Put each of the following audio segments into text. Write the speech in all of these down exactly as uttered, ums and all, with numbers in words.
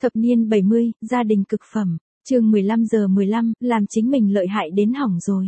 Thập niên bảy mươi, gia đình cực phẩm, chương mười lăm giờ mười lăm, làm chính mình lợi hại đến hỏng rồi.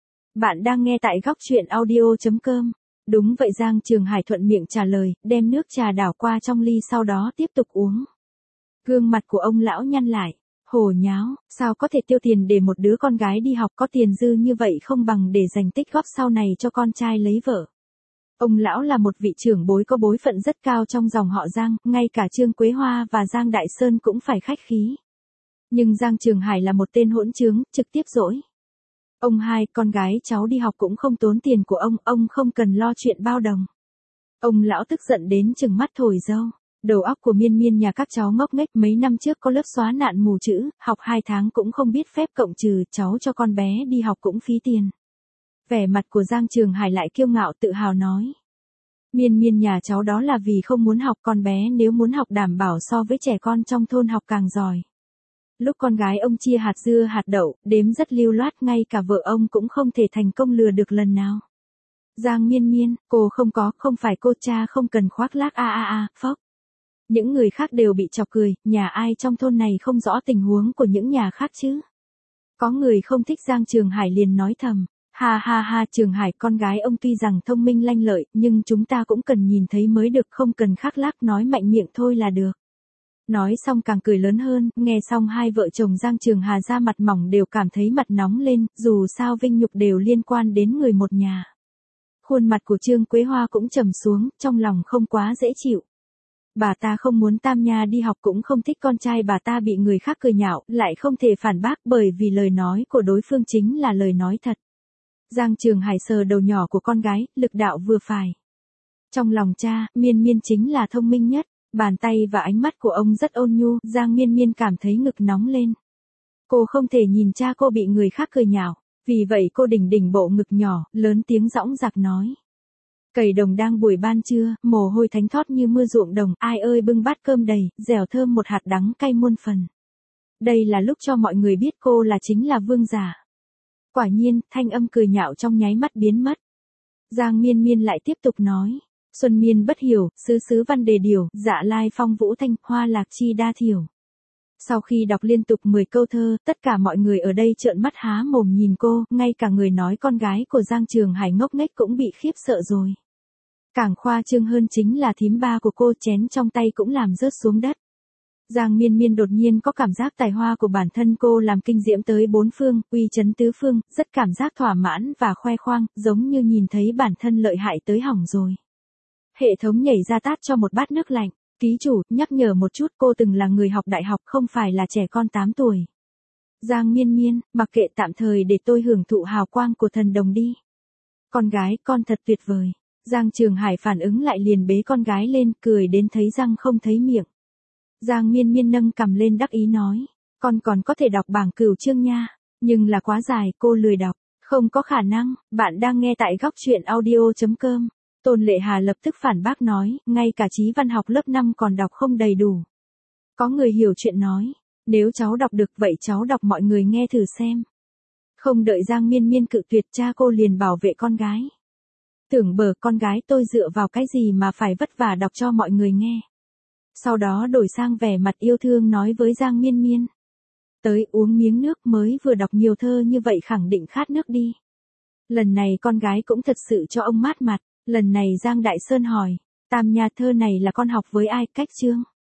Bạn đang nghe tại góc truyện audio chấm com. Đúng vậy, Giang Trường Hải thuận miệng trả lời, đem nước trà đảo qua trong ly sau đó tiếp tục uống. Gương mặt của ông lão nhăn lại, hồ nháo, sao có thể tiêu tiền để một đứa con gái đi học, có tiền dư như vậy không bằng để dành tích góp sau này cho con trai lấy vợ. Ông lão là một vị trưởng bối có bối phận rất cao trong dòng họ Giang, ngay cả Trương Quế Hoa và Giang Đại Sơn cũng phải khách khí. Nhưng Giang Trường Hải là một tên hỗn trướng, trực tiếp dỗi. Ông hai, con gái cháu đi học cũng không tốn tiền của ông, ông không cần lo chuyện bao đồng. Ông lão tức giận đến chừng mắt thổi dâu. Đầu óc của Miên Miên nhà các cháu ngốc nghếch, mấy năm trước có lớp xóa nạn mù chữ, học hai tháng cũng không biết phép cộng trừ, cháu cho con bé đi học cũng phí tiền. Vẻ mặt của Giang Trường Hải lại kiêu ngạo tự hào nói. Miên Miên nhà cháu đó là vì không muốn học, con bé nếu muốn học đảm bảo so với trẻ con trong thôn học càng giỏi. Lúc con gái ông chia hạt dưa hạt đậu, đếm rất lưu loát, ngay cả vợ ông cũng không thể thành công lừa được lần nào. Giang Miên Miên, cô không có, không phải cô, cha không cần khoác lác a a a, phốc. Những người khác đều bị chọc cười, nhà ai trong thôn này không rõ tình huống của những nhà khác chứ. Có người không thích Giang Trường Hải liền nói thầm, ha ha ha, Trường Hải, con gái ông tuy rằng thông minh lanh lợi, nhưng chúng ta cũng cần nhìn thấy mới được, không cần khoác lác nói mạnh miệng thôi là được. Nói xong càng cười lớn hơn, nghe xong hai vợ chồng Giang Trường Hà ra mặt mỏng đều cảm thấy mặt nóng lên, dù sao vinh nhục đều liên quan đến người một nhà. Khuôn mặt của Trương Quế Hoa cũng trầm xuống, trong lòng không quá dễ chịu. Bà ta không muốn Tam Nha đi học, cũng không thích con trai bà ta bị người khác cười nhạo, lại không thể phản bác bởi vì lời nói của đối phương chính là lời nói thật. Giang Trường Hải sờ đầu nhỏ của con gái, lực đạo vừa phải. Trong lòng cha, Miên Miên chính là thông minh nhất, bàn tay và ánh mắt của ông rất ôn nhu, Giang Miên Miên cảm thấy ngực nóng lên. Cô không thể nhìn cha cô bị người khác cười nhạo, vì vậy cô đỉnh đỉnh bộ ngực nhỏ, lớn tiếng dõng dạc nói. Cày đồng đang buổi ban trưa, mồ hôi thánh thót như mưa ruộng đồng, ai ơi bưng bát cơm đầy, dẻo thơm một hạt đắng cay muôn phần. Đây là lúc cho mọi người biết cô là chính là vương giả. Quả nhiên, thanh âm cười nhạo trong nháy mắt biến mất. Giang Miên Miên lại tiếp tục nói. Xuân miên bất hiểu, sứ sứ văn đề điều, dạ lai phong vũ thanh, hoa lạc chi đa thiểu. Sau khi đọc liên tục mười câu thơ, tất cả mọi người ở đây trợn mắt há mồm nhìn cô, ngay cả người nói con gái của Giang Trường Hải ngốc nghếch cũng bị khiếp sợ rồi. Càng khoa trương hơn chính là thím ba của cô, chén trong tay cũng làm rớt xuống đất. Giang Miên Miên đột nhiên có cảm giác tài hoa của bản thân cô làm kinh diễm tới bốn phương, uy chấn tứ phương, rất cảm giác thỏa mãn và khoe khoang, giống như nhìn thấy bản thân lợi hại tới hỏng rồi. Hệ thống nhảy ra tát cho một bát nước lạnh. Ký chủ, nhắc nhở một chút, cô từng là người học đại học, không phải là trẻ con tám tuổi. Giang Miên Miên, mặc kệ, tạm thời để tôi hưởng thụ hào quang của thần đồng đi. Con gái, con thật tuyệt vời. Giang Trường Hải phản ứng lại liền bế con gái lên, cười đến thấy răng không thấy miệng. Giang Miên Miên nâng cằm lên đắc ý nói, con còn có thể đọc bảng cửu chương nha, nhưng là quá dài, cô lười đọc. Không có khả năng, bạn đang nghe tại góc truyện audio chấm com. Tôn Lệ Hà lập tức phản bác nói, ngay cả chí văn học lớp năm còn đọc không đầy đủ. Có người hiểu chuyện nói, nếu cháu đọc được vậy cháu đọc mọi người nghe thử xem. Không đợi Giang Miên Miên cự tuyệt, cha cô liền bảo vệ con gái. Tưởng bờ, con gái tôi dựa vào cái gì mà phải vất vả đọc cho mọi người nghe. Sau đó đổi sang vẻ mặt yêu thương nói với Giang Miên Miên. Tới uống miếng nước, mới vừa đọc nhiều thơ như vậy khẳng định khát nước đi. Lần này con gái cũng thật sự cho ông mát mặt. Lần này Giang Đại Sơn hỏi, Tam Nha thơ này là con học với ai, cách chương?